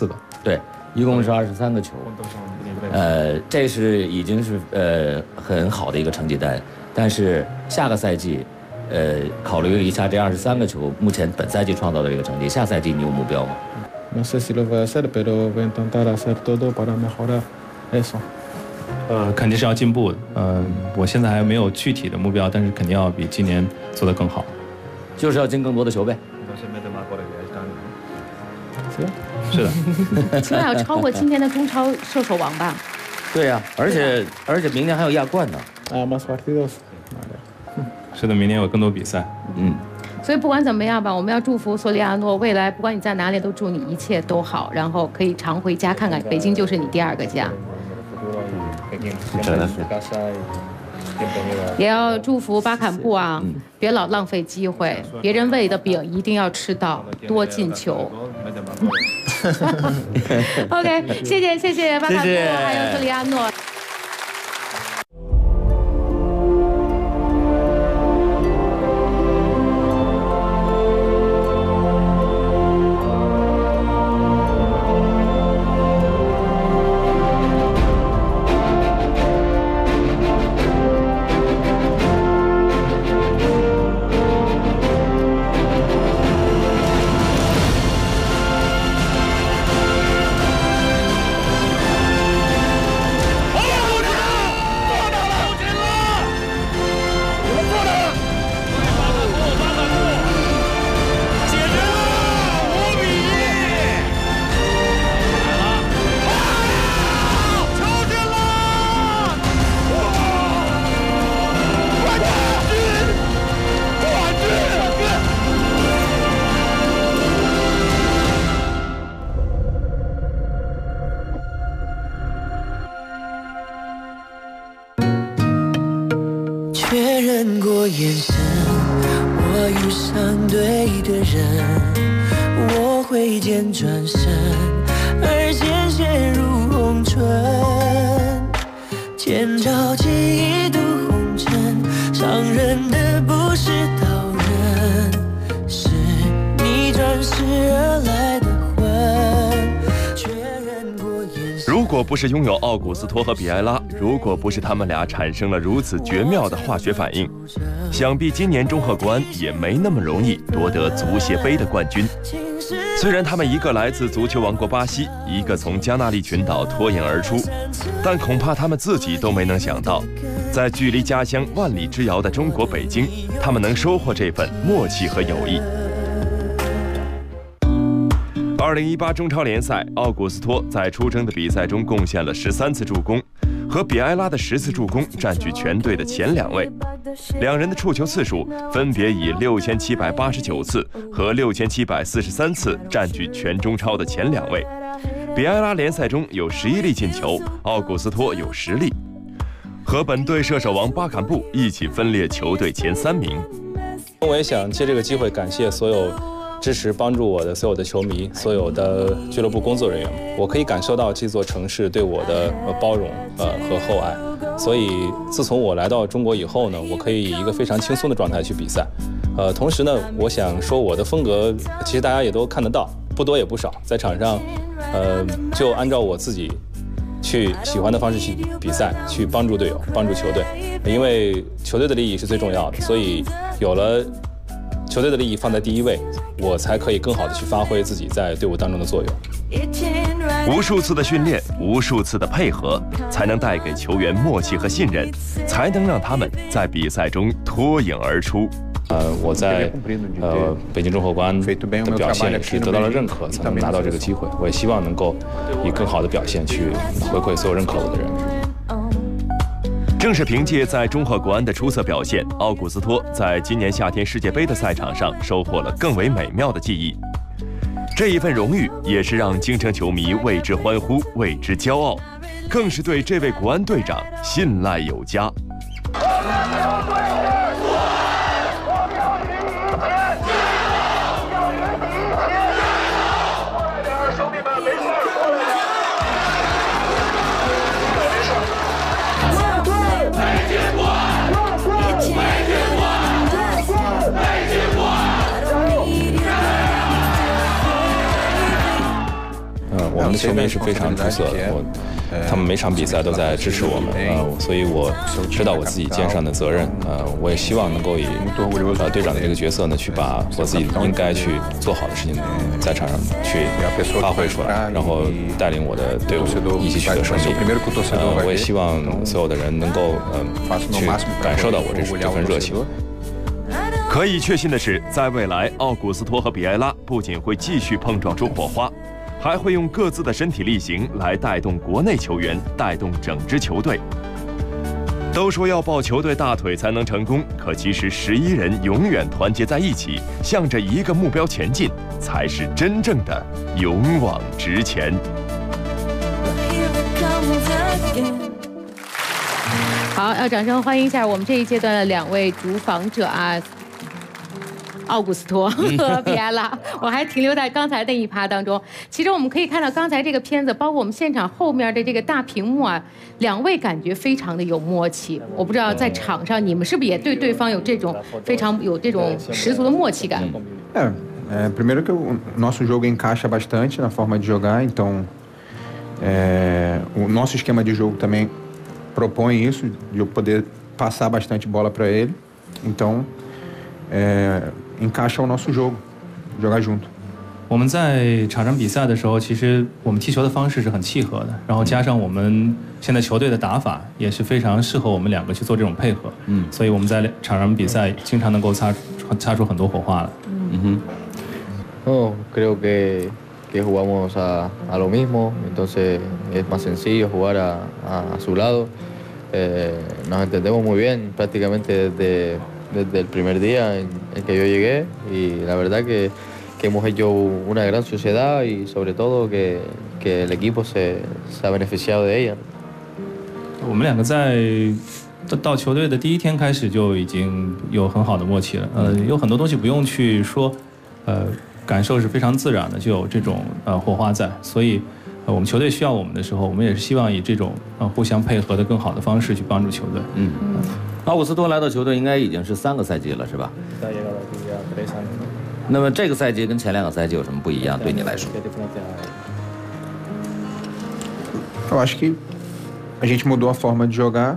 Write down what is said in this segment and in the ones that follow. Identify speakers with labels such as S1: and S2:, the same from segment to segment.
S1: 次的。
S2: 对，一共是23个球。这是已经是很好的一个成绩单，但是下个赛季，考虑一下这23个球，目前本赛季创造的这个成绩，下赛季你有目标吗
S3: ？No sé si lo voy a hacer, pero voy a intentar hacer todo para mejorar eso。
S1: 肯定是要进步的。我现在还没有具体的目标，但是肯定要比今年做得更好。
S2: 就是要进更多的球呗。
S1: 是的，
S4: 起码要超过今年的中超射手王吧？
S2: 对呀，而且明年还有亚冠呢。
S3: más partidos。
S1: 是的，明年有更多比赛。
S4: 所以不管怎么样吧，我们要祝福索里亚诺未来，不管你在哪里，都祝你一切都好，然后可以常回家看看，北京就是你第2个家。
S2: 真的是。
S4: 也要祝福巴坎布啊，别老浪费机会，别人喂的饼一定要吃到，多进球。OK， 谢谢巴坎布，还有索里亚诺。
S5: 确认过眼神，我遇上对的人，我挥剑转身，而鲜血如红唇，剑招起一度红尘，伤人的不是刀刃，是你转世而来的魂。确认过眼神。
S6: 如果不是拥有奥古斯托和比埃拉，如果不是他们俩产生了如此绝妙的化学反应，想必今年中赫国安也没那么容易夺得足协杯的冠军。虽然他们一个来自足球王国巴西，一个从加那利群岛脱颖而出，但恐怕他们自己都没能想到，在距离家乡万里之遥的中国北京，他们能收获这份默契和友谊。2018中超联赛，奥古斯托在出征的比赛中贡献了13次助攻，和比埃拉的10次助攻占据全队的前2位。两人的触球次数分别以6789次和6743次占据全中超的前2位。比埃拉联赛中有11粒进球，奥古斯托有10粒，和本队射手王巴坎布一起分列球队前3名。
S1: 我也想借这个机会感谢所有支持帮助我的所有的球迷，所有的俱乐部工作人员，我可以感受到这座城市对我的包容和厚爱。所以自从我来到中国以后呢，我可以以一个非常轻松的状态去比赛。同时呢，我想说我的风格其实大家也都看得到，不多也不少，在场上就按照我自己去喜欢的方式去比赛，去帮助队友，帮助球队，因为球队的利益是最重要的，所以有了球队的利益放在第一位，我才可以更好的去发挥自己在队伍当中的作用。
S6: 无数次的训练，无数次的配合，才能带给球员默契和信任，才能让他们在比赛中脱颖而出。
S1: 我在北京中赫国安的表现也是得到了认可，才能拿到这个机会。我也希望能够以更好的表现去回馈所有认可我的人。
S6: 正是凭借在中赫国安的出色表现，奥古斯托在今年夏天世界杯的赛场上收获了更为美妙的记忆。这一份荣誉也是让京城球迷为之欢呼，为之骄傲，更是对这位国安队长信赖有加。
S1: 我们的球迷是非常出色的，他们每场比赛都在支持我们，所以我知道我自己肩上的责任，我也希望能够以队长的这个角色呢，去把我自己应该去做好的事情在场上去发挥出来，然后带领我的队伍一起取得胜利。我也希望所有的人能够去感受到我这份热情。
S6: 可以确信的是，在未来，奥古斯托和比埃拉不仅会继续碰撞出火花，还会用各自的身体力行来带动国内球员，带动整支球队。都说要抱球队大腿才能成功，可其实11人永远团结在一起，向着一个目标前进，才是真正的勇往直前。
S4: 好，要掌声欢迎一下我们这一阶段的2位主访者啊，奥古斯托和比埃拉。我还停留在刚才那一趴当中。其实我们可以看到刚才这个片子，包括我们现场后面的这个大屏幕啊，2位感觉非常的有默契。我不知道在场上你们是不是也对对方有这种非常有这种十足的默契感
S3: ？Primeiro que o nosso jogo encaixa bastante na forma de jogar, então o nosso esquema de jogo também propõe isso, de eu poder passar bastante bola para ele. Então, encaixa o nosso jogo, jogar junto.
S1: 我们在场上比赛的时候，其实我们踢球的方式是很契合的，然后加上我们现在球队的打法也是非常适合我们2个去做这种配合，所以我们在场上比赛经常能够擦出很多火花来。
S7: Creo que jugamos a lo mismo, entonces es más sencillo jugar a su lado. Nos entendemos muy bien prácticamente desde el primer día en que yo llegué y la verdad que hemos hecho una gran sociedad y sobre todo que el equipo se ha beneficiado de ella.
S1: 我们2个在到球队的第1天开始就已经有很好的默契了，有很多东西不用去说，感受是非常自然的，就有这种火花在，所以我们球队需要我们的时候，我们也是希望以这种互相配合的更好的方式去帮助球队。
S2: 奥古斯托来到球队应该已经是3个赛季了，是吧？那么这个赛季跟前2个赛季有什么不一样？对你来说
S3: ？Eu acho que a gente mudou a forma de jogar.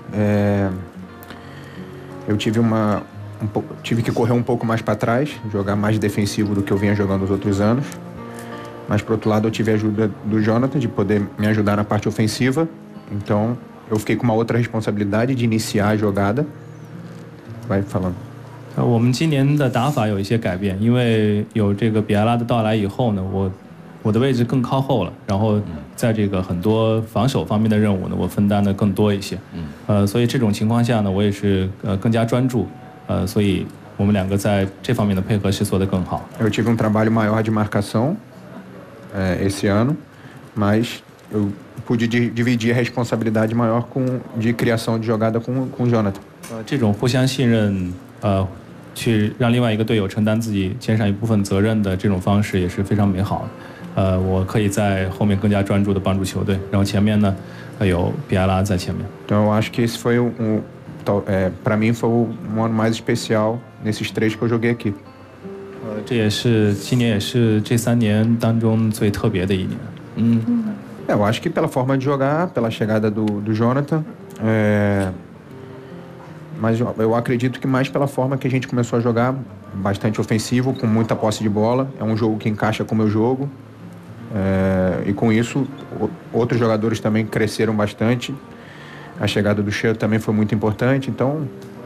S3: Eu tive que correr um pouco mais para trás, jogar mais defensivo do que eu vinha jogando os outros anos. Mas, por outro lado, eu tive a ajuda do Jonathan de poder me ajudar na parte ofensiva. Então, eu fiquei com uma outra responsabilidade de iniciar a jogada. Vai falando.
S1: 我们今年的打法有一些改变，因为有这个比埃拉的到来以后呢，我的位置更靠后了，然后在这个很多防守方面的任务呢，我分担的更多一些。所以这种情况下呢，我也是更加专注。所以我们2个在这方面的配合是做得更好。
S3: Eu tive trabalho maior de marcação esse ano, mas eu pude dividir a responsabilidade maior de criação de jogada com o Jonathan.
S1: 这种互相信任，去让另外一个队友承担自己肩上一部分责任的这种方式也是非常美好的。我可以在后面更加专注地帮助球队，然后前面呢有比埃拉在前面。
S3: Então eu acho que esse foi para mim foi o ano mais especial nesses 3 que eu joguei aqui.
S1: 这也是今年也是这3年当中最特别的一年。
S3: Eu acho que pela forma de jogar, pela chegada do Jonathan, mas eu acredito que mais pela forma que a gente começou a jogar, bastante ofensivo, com muita posse de bola. É um jogo que encaixa com o meu jogo. E com isso, outros jogadores também cresceram bastante. A chegada do Xia também foi muito importante. Então,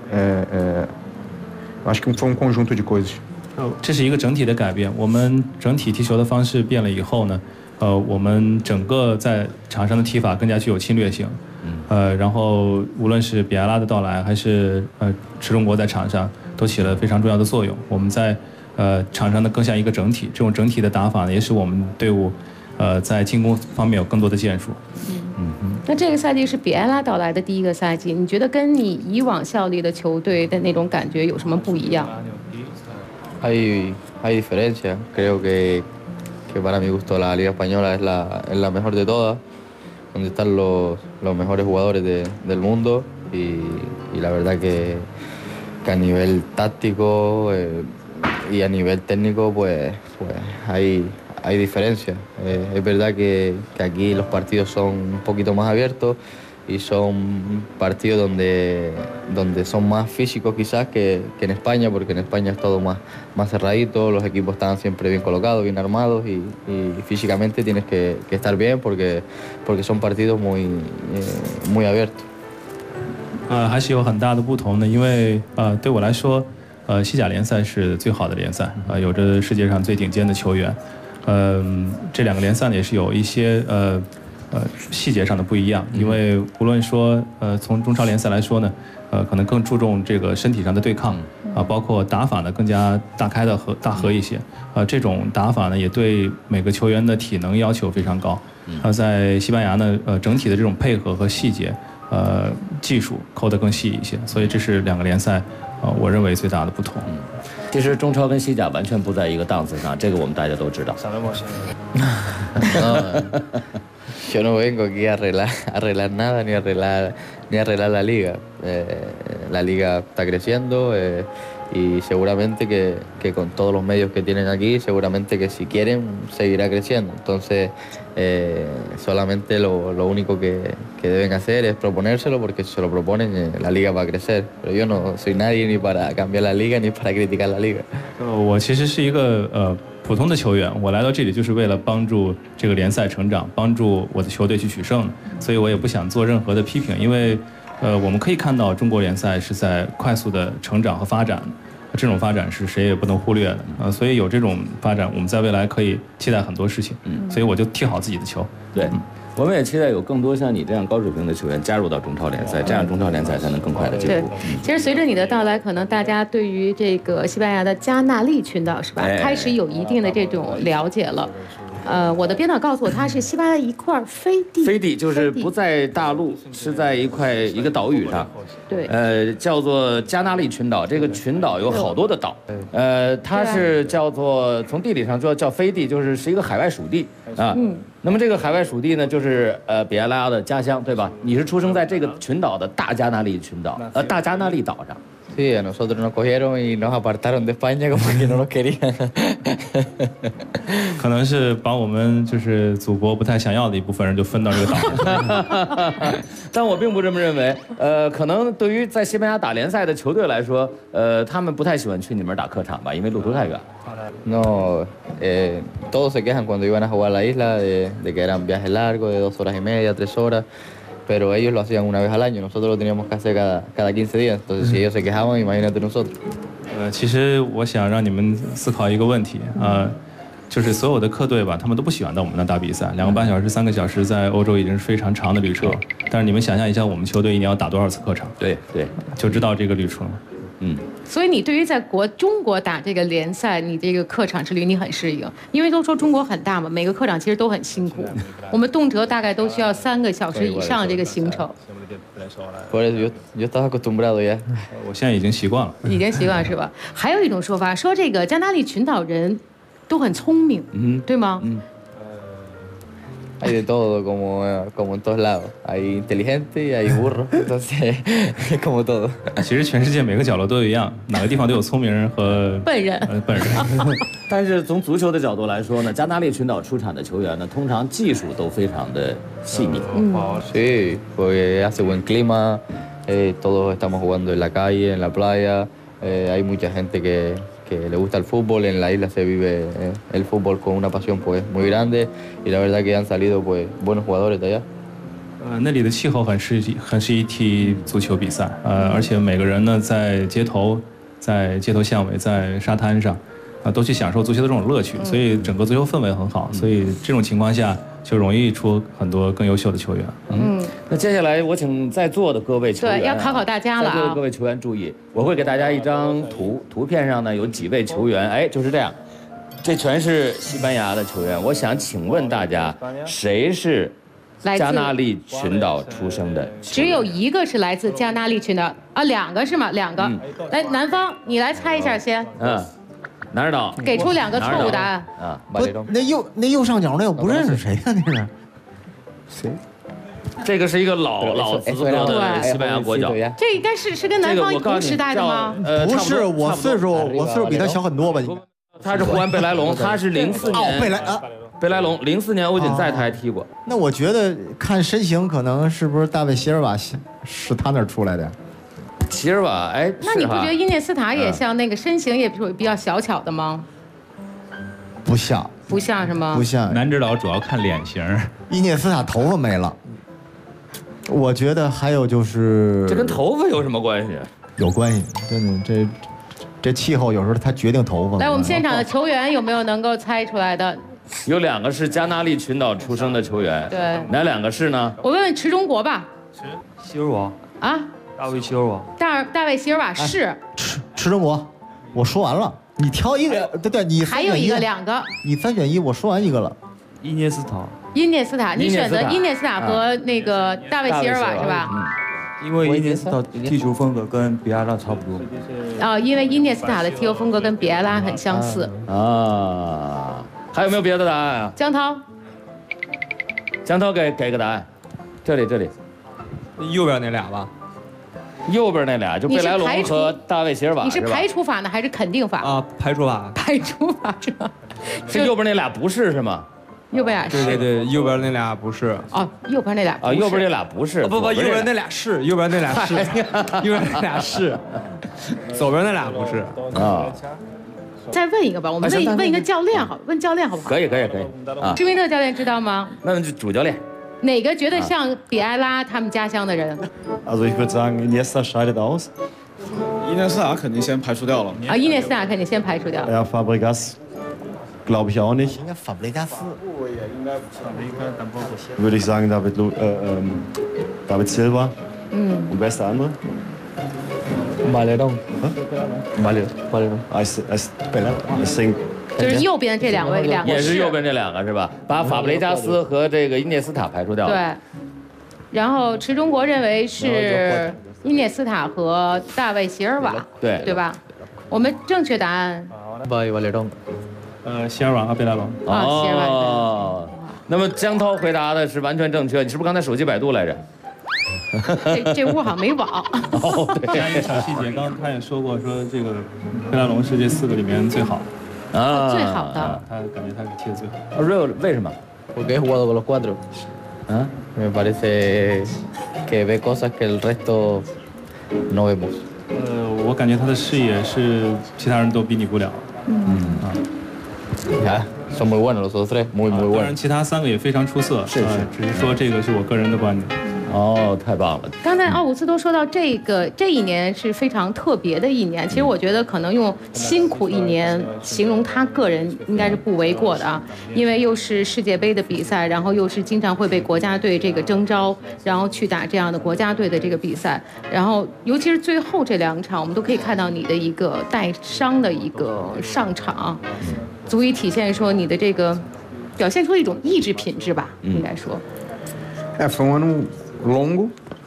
S3: acho que foi um conjunto de coisas.
S1: 这是一个整体的改变。我们整体踢球的方式变了以后呢，我们整个在场上的踢法更加具有侵略性。然后无论是比埃拉的到来，还是池中国在场上，都起了非常重要的作用。我们在场上呢更像一个整体，这种整体的打法呢，也使我们队伍在进攻方面有更多的建树。
S4: 那这个赛季是比埃拉到来的第1个赛季，你觉得跟你以往效力的球队的那种感觉有什么不一样
S7: ？Hay diferencia. Creo que para mi gusto la Liga Española es la mejor de todas, donde están los mejores jugadores del mundo y la verdad que a nivel táctico y a nivel técnico pues hay hay diferencia. Es verdad que aquí los partidos son un poquito más abiertos y son partidos donde son más físicos quizás que en España, porque en España es todo más cerradito, los equipos están siempre bien colocados, bien armados y físicamente tienes que estar bien porque son partidos muy abiertos.
S1: 还是有很大的不同的，因为对我来说，西甲联赛是最好的联赛，有着世界上最顶尖的球员，这两个联赛呢也是有一些细节上的不一样，因为无论说从中超联赛来说呢，可能更注重这个身体上的对抗包括打法呢更加大开的和大合一些，这种打法呢也对每个球员的体能要求非常高，在西班牙呢整体的这种配合和细节。技术抠得更细一些，所以这是两个联赛，我认为最大的不同。
S2: 其实中超跟西甲完全不在一个档次上，这个我们大家都知道。
S7: Yo no vengo aquí a arreglar nada ni arreglar la liga. La liga está creciendo y seguramente que con todos los medios que tienen aquí, seguramente que si quieren seguirá creciendo. Entonces solamente lo único que deben hacer es proponérselo, porque si se lo proponen la liga va a crecer. Pero yo no soy nadie ni para cambiar la liga ni para criticar la liga.
S1: 我其实是一个普通的球员，我来到这里就是为了帮助这个联赛成长，帮助我的球队去取胜，所以我也不想做任何的批评，因为我们可以看到中国联赛是在快速的成长和发展，这种发展是谁也不能忽略的所以有这种发展，我们在未来可以期待很多事情，所以我就踢好自己的球。
S2: 对，我们也期待有更多像你这样高水平的球员加入到中超联赛，这样中超联赛才能更快的进步。
S4: 其实随着你的到来，可能大家对于这个西班牙的加纳利群岛是吧，开始有一定的这种了解了。我的编导告诉我，它是西班牙的一块飞地。
S2: 飞地就是不在大陆，是在一个岛屿上。
S4: 对。
S2: 叫做加纳利群岛。这个群岛有好多的岛。它是叫做从地理上说叫飞地，就是一个海外属地啊。那么这个海外属地呢，就是比埃拉的家乡，对吧？你是出生在这个群岛的大加纳利群岛，大加纳利岛上。
S7: Sí, a nosotros nos cogieron y nos apartaron de España como que no nos querían.
S1: 可能是把我们就是祖国不太想要的一部分人就分到这个岛上。
S2: 但我并不这么认为。可能对于在西班牙打联赛的球队来说，他们不太喜欢去你们打客场吧，因为路途太远。
S7: No, todos se quejan cuando iban a jugar a la isla de que eran viajes largos de 2 horas y media, 3 horas. Pero ellos lo hacían una vez al año, nosotros lo teníamos que hacer cada 15 días. Entonces, si ellos se quejaban, imagínate nosotros.
S1: 其实我想让你们思考一个问题就是所有的客队吧，他们都不喜欢到我们那打比赛，2个半小时、3个小时，在欧洲已经是非常长的旅程。但是你们想象一下，我们球队一年要打多少次客场？
S2: 对，
S1: 就知道这个旅程了。
S4: 所以你对于在中国打这个联赛，你这个客场之旅你很适应，因为都说中国很大嘛，每个客场其实都很辛苦，我们动辄大概都需要3个小时以上这个行程。
S7: Por eso yo estaba acostumbrado ya.
S1: 我现在已经习惯了。
S4: 已经习惯是吧？还有一种说法说这个加纳利群岛人都很聪明，对吗
S7: ？Hay de todo, como en todos lados. Hay inteligente y hay burro, entonces es como todo.
S1: 其实全世界每个角落都一样，哪个地方都有聪明人和
S4: 笨人。
S2: 但是从足球的角度来说呢，加纳利群岛出产的球员呢，通常技术都非常的细腻。
S7: Sí, porque hace buen clima, todos estamos jugando en la calle, en la playa. Hay mucha gente que le gusta el fútbol, en la isla se vive el fútbol con una pasión pues muy grande y la verdad que han salido pues buenos jugadores de allá.
S1: 那里的气候很适宜踢足球比赛，而且每个人呢在街头巷尾，在沙滩上，都去享受足球的这种乐趣，所以整个足球氛围很好，所以这种情况下就容易出很多更优秀的球员。
S2: 那接下来我请在座的各位球员，
S4: 对，要考考大家了啊！
S2: 在座的各位球员注意，我会给大家一张图片上呢有几位球员，就是这样，这全是西班牙的球员。我想请问大家，谁是加纳利群岛出生的？
S4: 只有一个是来自加纳利群岛啊，2个是吗？2个。来，南方，你来猜一下先。
S2: 哪儿岛？
S4: 给出2个错误答案
S8: 啊！不，那右上角那我不认识谁呀？那是
S7: 谁？
S2: 这个是一个老资格的西班牙国脚。
S4: 这应该是跟南方同时代的吗？
S8: 不是，我岁数比他小很多吧？
S2: 他是胡安·贝莱龙，他是04年。
S8: 贝莱啊，
S2: 贝莱龙04年欧锦赛他还踢过。
S8: 那我觉得看身形，可能是不是大卫席尔瓦是他那儿出来的？
S2: 席尔瓦，哎，
S4: 那你不觉得伊涅斯塔也像那个身形也比较小巧的吗？
S8: 不像，
S4: 不像是吗？
S8: 不像。
S9: 男指导主要看脸型。
S8: 伊涅斯塔头发没了。我觉得还有就是，
S2: 这跟头发有什么关系？
S8: 有关系，真的，这气候有时候它决定头发。
S4: 来，我们现场的球员有没有能够猜出来的？
S2: 有2个是加那利群岛出生的球员，
S4: 对，
S2: 哪2个是呢？
S4: 我问问池中国吧。
S10: 席尔瓦
S4: 啊，
S10: 大卫席尔瓦，
S4: 大卫席尔瓦是。
S8: 池中国，我说完了，你挑一个，对，你
S4: 还有2个，
S8: 你3选1，我说完一个了。
S10: 伊涅斯塔，
S4: 你选择伊涅斯塔和那个大卫席尔瓦是吧？
S10: 因为伊涅斯塔踢球风格跟比埃拉差不多。
S4: 因为伊涅斯塔的踢球风格跟比埃拉很相似。
S2: 啊，还有没有别的答案啊？
S4: 江涛
S2: 给个答案，这里，
S10: 右边那俩吧。
S2: 右边那俩就贝莱龙和大卫席尔瓦。
S4: 你是排除法呢还是肯定法？
S10: 啊，排除法。
S4: 排除法是吧？
S2: 是右边那俩不是吗？
S4: 右边俩是。
S10: 对，右边那俩不是。
S4: 哦，右边那俩。
S2: 右边那俩不是。
S10: 不，右边那俩是，右边那俩是，右边那俩是，左边那俩不是。
S2: 啊。
S4: 再问一个吧，我们问一个教练好，问教练好不好？
S2: 可以。啊，
S4: 施明特教练知道吗？
S2: 问主教练。
S4: 哪个觉得像比埃拉他们家乡的人
S11: ？Also ich würde sagen, Iniesta scheidet aus.
S12: 伊涅斯塔肯定先排除掉了。
S4: 伊涅斯塔肯定先排除掉。
S11: Ja, Fabregas glaube ich auch nicht.
S8: 应该法布雷加斯。
S11: Würde ich sagen David Silva. Und wer ist der andere?
S7: Valerón.
S11: Valerón. I think
S4: 就是右边这2位，
S2: 也是右边这2个是吧？把法布雷加斯和这个伊涅斯塔排除掉了。
S4: 对。然后池中国认为是伊涅斯塔和大卫席尔瓦，对吧？我们正确答案。
S7: Valerón。
S1: 席尔瓦和贝莱龙。
S4: 席尔瓦。
S2: 哦。那么江涛回答的是完全正确，你是不是刚才手机百度来着？
S4: 这屋好像没网。
S2: 哦，对。
S1: 加一个小细节，刚刚他也说过，说这个贝莱龙是这4个里面最好的。
S4: 最好的。
S1: 他感觉他是踢得最好。
S2: 为什么
S7: ？Porque he jugado con los 4.
S2: ¿Ah?
S7: Me parece que ve cosas que el resto no vemos.
S1: 我感觉他的视野是其他人都比拟不了。
S7: Ya, son muy buenos los otros 3, muy buenos.
S1: 当然，其他3个也非常出色。
S2: 是。
S1: 只是说这个是我个人的观点。
S2: 哦，太棒了！
S4: 刚才奥古斯托说到这一年是非常特别的一年，其实我觉得可能用辛苦一年形容他个人应该是不为过的啊，因为又是世界杯的比赛，然后又是经常会被国家队这个征召，然后去打这样的国家队的这个比赛，然后尤其是最后这2场，我们都可以看到你的一个带伤的一个上场，足以体现说你的这个表现出一种意志品质吧，应该说。
S3: Foi ano longo,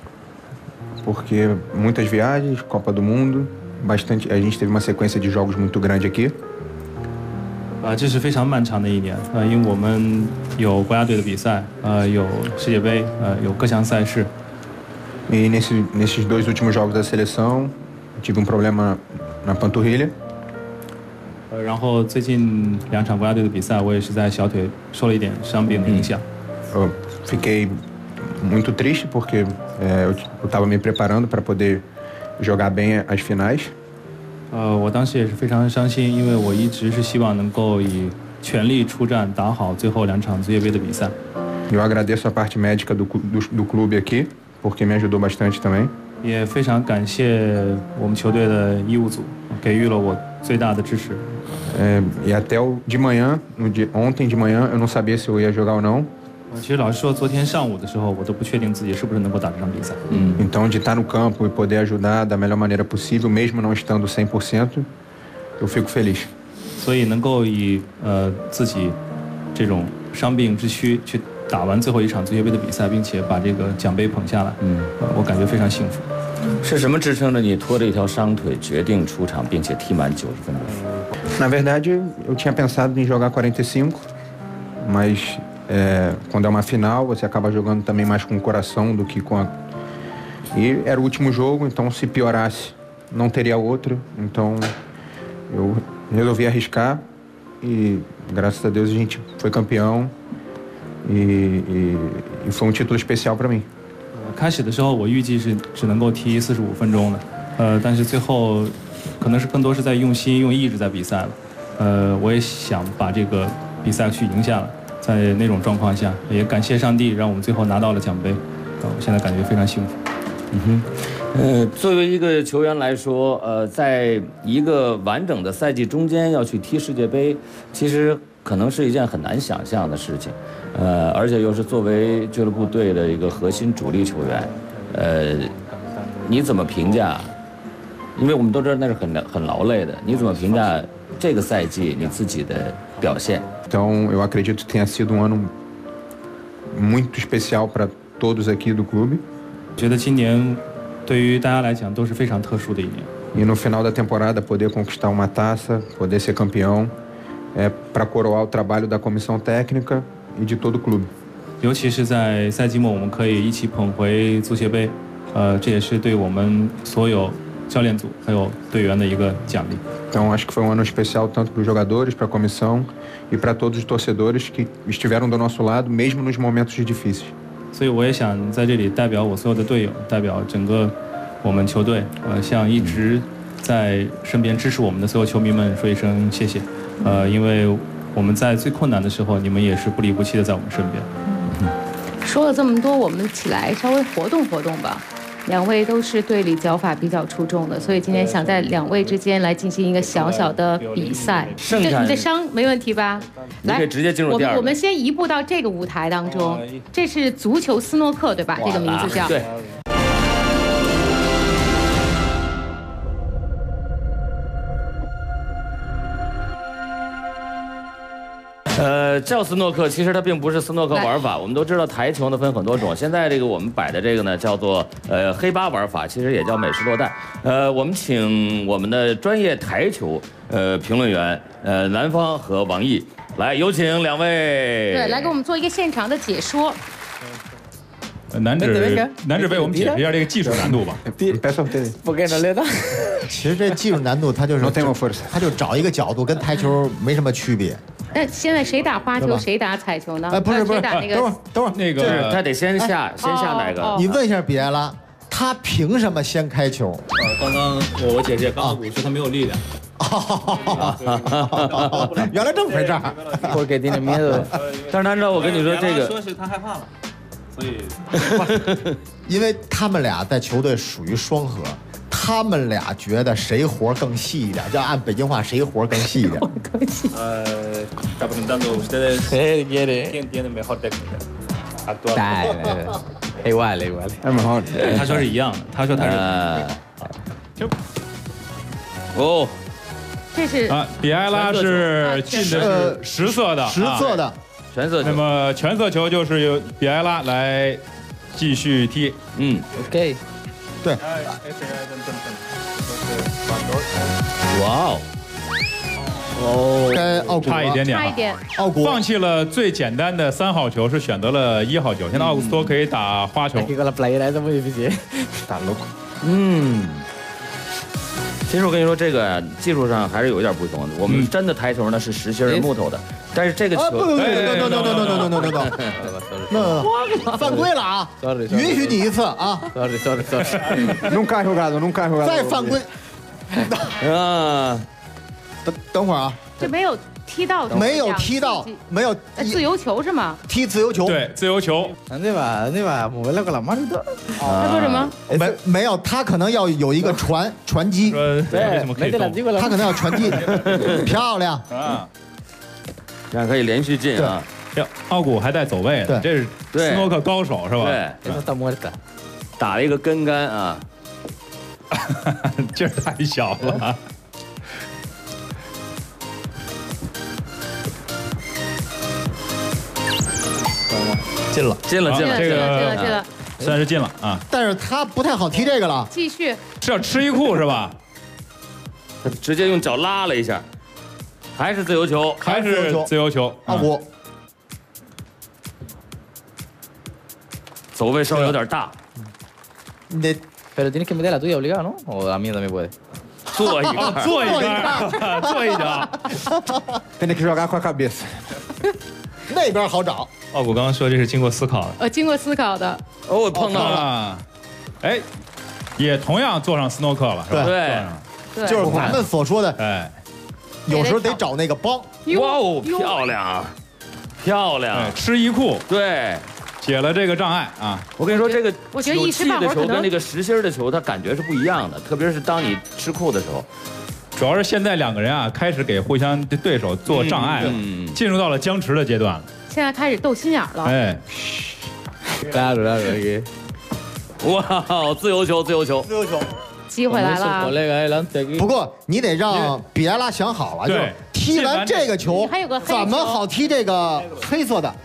S3: porque muitas viagens, Copa do Mundo, bastante. A gente teve uma sequência de jogos muito grande aqui.
S1: 这是非常漫长的一年，因为我们有国家队的比赛，有世界杯，有各项赛事。
S3: E nesses 2 últimos jogos da seleção, tive um problema na panturrilha.
S1: 然后最近2场国家队的比赛，我也是在小腿受了一点伤病的影响。
S3: Fiquei muito triste porque eu estava me preparando para poder jogar bem as finais.
S1: 我当时也是非常伤心，因为我一直是希望能够以全力出战，打好最后2场足协杯的比赛。
S3: Eu agradeço a parte médica do clube aqui, porque me ajudou bastante também.
S1: 也非常感谢我们球队的医务组，给予了我最大的支持。
S3: E até de manhã, ontem de manhã, eu não sabia se eu ia jogar ou não.
S1: 其实老实说，昨天上午的时候，我都不确定自己是不是能够打这场比赛。
S3: Então, de estar no campo e poder ajudar da melhor maneira possível, mesmo não estando 100%, eu fico feliz.
S1: 所以能够以自己这种伤病之躯去打完最后1场足协杯的比赛，并且把这个奖杯捧下来，我感觉非常幸福。
S2: 是什么支撑着你拖着一条伤腿决定出场，并且踢满90分钟？
S3: Na verdade, eu tinha pensado em jogar 45, mas quando é uma final, você acaba jogando também mais com o coração do que com a... E era o último jogo, então se piorasse, não teria outro. Então eu resolvi arriscar e graças a Deus a gente foi campeão e foi um título especial para mim.
S1: 开始的时候我预计是只能够踢45分钟的，但是最后可能是更多是在用心用意志在比赛了，我也想把这个比赛去赢下来，在那种状况下，也感谢上帝让我们最后拿到了奖杯，我现在感觉非常幸福。
S2: 作为一个球员来说，在一个完整的赛季中间要去踢世界杯，其实可能是一件很难想象的事情，而且又是作为俱乐部队的一个核心主力球员，你怎么评价？因为我们都知道那是很劳累的，你怎么评价这个赛季你自己的表现？
S3: Então eu acredito que tenha sido ano muito especial para todos aqui do clube.
S1: 觉得今年对于大家来讲都是非常特殊的一年。
S3: E no final da temporada poder conquistar uma taça, poder ser campeão, para coroar o trabalho da comissão técnica e de todo o clube.
S1: 尤其是在赛季末，我们可以一起捧回足协杯，这也是对我们所有教练组还有队员的一个奖励。
S3: Então acho que foi um ano especial tanto para os jogadores, para a comissão e para todos os torcedores que estiveram do nosso lado, mesmo nos momentos difíceis.
S1: 所以我也想在这里代表我所有的队友，代表整个我们球队，向一直在身边支持我们的所有球迷们说一声谢谢，因为我们在最困难的时候，你们也是不离不弃的在我们身边。
S4: 说了这么多，我们起来稍微活动活动吧。两位都是队里脚法比较出众的，所以今天想在两位之间来进行一个小小的比赛。你的伤没问题吧？
S2: 来，可以直接进入第二。
S4: 我们先移步到这个舞台当中，这是足球斯诺克对吧？这个名字叫。
S2: 对。叫斯诺克，其实它并不是斯诺克玩法。我们都知道台球呢分很多种，现在这个我们摆的这个呢叫做黑八玩法，其实也叫美式落袋。我们请我们的专业台球评论员南方和王毅来，有请两位。
S4: 对，来给我们做一个现场的解说。
S9: 男子为我们解释一下这个技术难度吧。
S8: 其实这技术难度它就是它就找一个角度，跟台球没什么区别。
S4: 那现在谁打花球，谁打彩球呢？
S8: 不是，
S4: 打那个，
S8: 等会儿，
S2: 那个他得先下哪个？
S8: 你问一下比埃拉，他凭什么先开球？
S1: 刚刚我姐姐告诉我说他没有力量。
S8: 原来这么回事儿。
S7: 我给tiene miedo。
S2: 但是按照我跟你说这个，
S1: 说是他害怕了，所以
S8: 因为他们俩在球队属于双核。他们俩觉得谁活更细一点，就按北京话谁活更细一点。
S7: igual。
S1: 他说是一样的，他说他是。
S2: 哦，
S4: 这是
S9: 啊，比埃拉是进的是10色的，
S2: 全色球。
S9: 那么全色球就是由比埃拉来继续踢。
S7: OK。
S8: 对。
S2: 哇哦，
S8: 跟奥古
S9: 差一点点，
S4: 差一点。
S8: 奥古
S9: 放弃了最简单的3号球，是选择了1号球。现在奥古斯托可以打花球。
S2: 其实我跟你说，这个技术上还是有一点不同的。我们真的台球呢是实心的木头的，但是这个球，
S8: no，犯规了啊！允许你一次啊
S3: Nunca jogado。
S8: 再犯规。
S2: 啊，
S8: 等会儿啊，
S4: 这没有踢到，
S8: 没有
S4: 自由球是吗？
S8: 踢自由球，
S9: 对，自由球。
S7: 他说
S4: 什么？
S8: 没有，他可能要有一个传击。
S9: 为什么可以动？
S8: 他可能要传击，漂亮
S2: 啊！这样可以连续进啊！
S9: 奥古还带走位，这是斯诺克高手是吧？
S2: 对，打了一个跟杆啊！
S9: 劲儿太小了。
S8: 进了，
S2: 这
S4: 个
S9: 算是进了啊。
S8: 但是他不太好踢这个了，
S4: 继续
S9: 是要吃一库是吧？
S2: 他直接用脚拉了一下，还是自由球，
S9: 还是自由球。
S8: 奥古
S2: 走位稍微有点大。
S7: Pero tienes que meter la tuya obligado, ¿no? O a mí también puede.
S2: 做一个，
S9: 做一个，做一脚。
S3: Tem que jogar com a cabeça。
S8: 那边好找。
S1: 奥古刚刚说这是经过思考的。
S4: 经过思考的。
S2: 哦，我碰到了。
S9: 哎，也同样坐上斯诺克了，是吧？
S2: 对，
S8: 就是咱们所说的，
S9: 哎，
S8: 有时候得找那个帮。
S2: 哇哦，漂亮，漂亮，
S9: 吃一库，
S2: 对。
S9: 解了这个障碍啊！
S2: 我跟你说，这个
S4: 我觉得
S2: 有气的球跟那个实心的球，它感觉是不一样的，特别是当你吃库的时候。
S9: 主要是现在两个人啊，开始给互相的对手做障碍了，进入到了僵持的阶段了。
S4: 现在开始斗心眼了。
S9: 哎，
S2: 哇，自由球，
S4: 机会来了。
S8: 不过你得让比埃拉想好了，就是踢完这个球，
S4: 还有个黑
S8: 怎么好踢这个黑色的？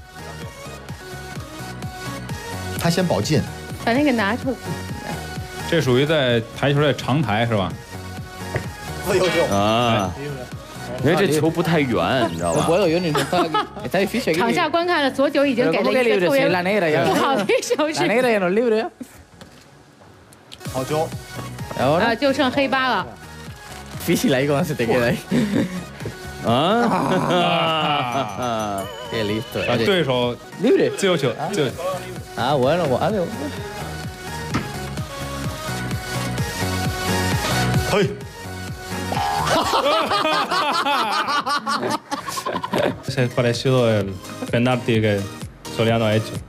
S8: 他先保进，
S4: 把那个拿出来。
S9: 这属于在台球的长台是吧？
S8: 自由球
S2: 啊，因为这球不太远，你知道吧？
S4: 场下观看的左九已经给了一个特别不好的手势。
S8: 好球，
S4: 就剩黑八了。
S9: 对手自由球，
S8: 嘿。
S1: Se è parecido el penalti que Soliano ha hecho.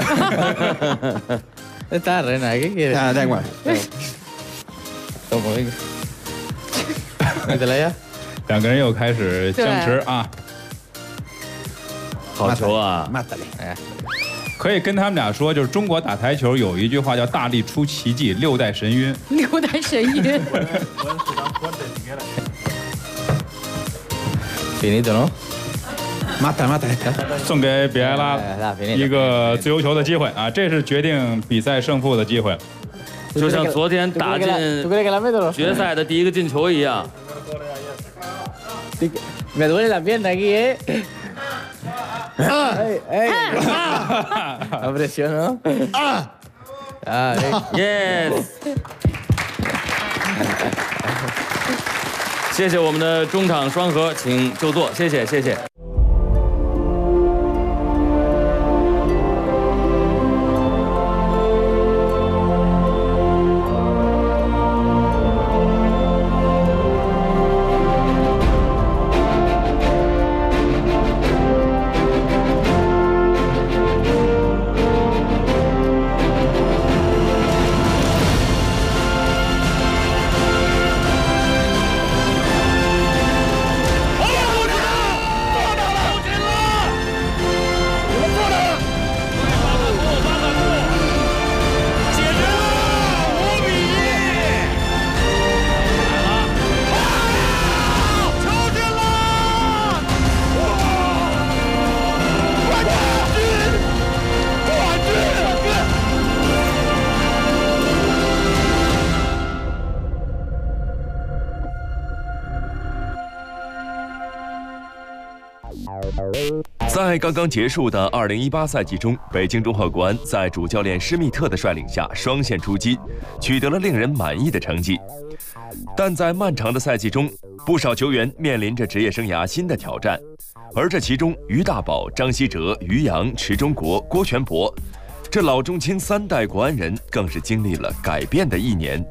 S7: Está Rena, ¿qué quieres?
S3: Ah, da igual.
S7: Toma, venga. Métela ya.
S9: 两个人又开始僵持啊！
S2: 好球啊！
S9: 可以跟他们俩说，就是中国打台球有一句话叫"大力出奇迹，6代神晕"。
S4: 6代神晕。
S7: Finito, ¿no?
S3: Mata.
S9: 送给比埃拉一个自由球的机会啊！这是决定比赛胜负的机会。
S2: 就像昨天打进决赛的第一个进球一样。
S7: Me duele la pierna aquí, ¿eh? La presión, ¿no?
S2: Yes. 谢谢我们的中场双核，请就座，谢谢。
S6: 在刚刚结束的2018赛季中，北京中赫国安在主教练施密特的率领下双线出击，取得了令人满意的成绩。但在漫长的赛季中，不少球员面临着职业生涯新的挑战，而这其中，于大宝、张稀哲、于洋、池忠国、郭全博，这老中青3代国安人更是经历了改变的一年。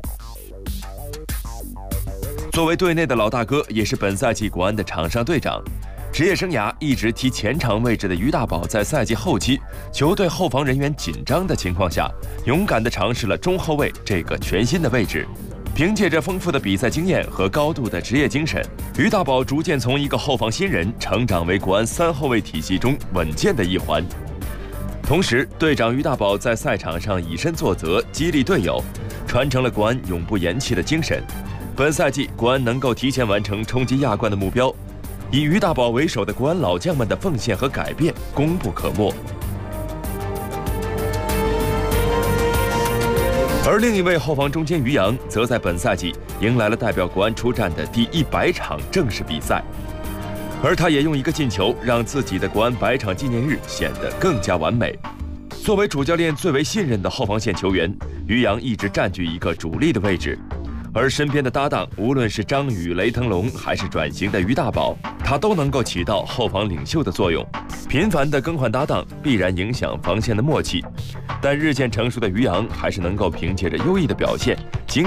S6: 作为队内的老大哥，也是本赛季国安的场上队长。职业生涯一直踢前场位置的于大宝，在赛季后期球队后防人员紧张的情况下，勇敢地尝试了中后卫这个全新的位置。凭借着丰富的比赛经验和高度的职业精神，于大宝逐渐从一个后防新人成长为国安3后卫体系中稳健的一环。同时，队长于大宝在赛场上以身作则，激励队友，传承了国安永不言弃的精神。本赛季，国安能够提前完成冲击亚冠的目标。以于大宝为首的国安老将们的奉献和改变功不可没。而另一位后防中坚于洋，则在本赛季迎来了代表国安出战的第100场正式比赛，而他也用一个进球让自己的国安100场纪念日显得更加完美。作为主教练最为信任的后防线球员，于洋一直占据一个主力的位置。 而身边的搭档，无论是张宇、雷腾龙，还是转型的于大宝，他都能够起到后防领袖的作用。频繁的更换搭档，必然影响防线的默契。但日渐成熟的于洋，还是能够凭借着优异的表现，经